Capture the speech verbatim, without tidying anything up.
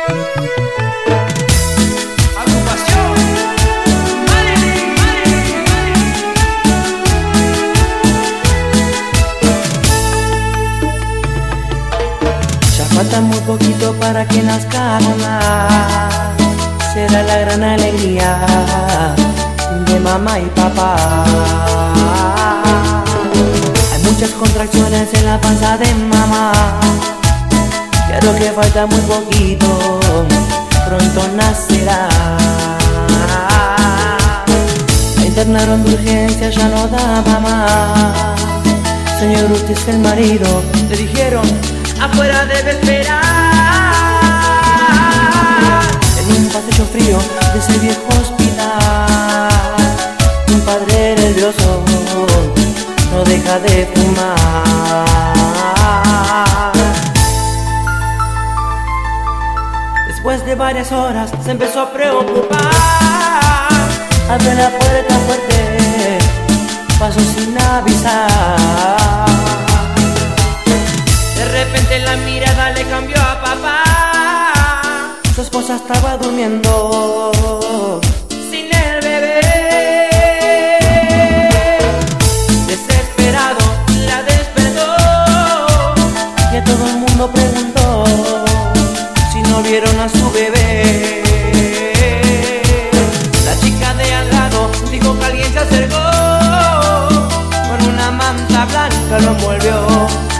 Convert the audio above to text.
Agrupación Marilyn, Marilyn, Marilyn. Ya falta muy poquito para que nazca mamá. Será la gran alegría de mamá y papá. Hay muchas contracciones en la panza de mamá. Creo que falta muy poquito, pronto nacerá. La internaron de urgencia, ya no daba más. Señor, usted es el marido, le dijeron, afuera debe esperar. En un pasillo frío de ese viejo hospital, un padre nervioso no deja de fumar. Después de varias horas se empezó a preocupar. Abrió la puerta fuerte, pasó sin avisar. De repente la mirada le cambió a papá. Su esposa estaba durmiendo Sin el bebé. Desesperado la despertó. y a todo el mundo preguntó si no vieron a su bebé. La chica de al lado dijo que alguien se acercó. Con una manta blanca lo envolvió.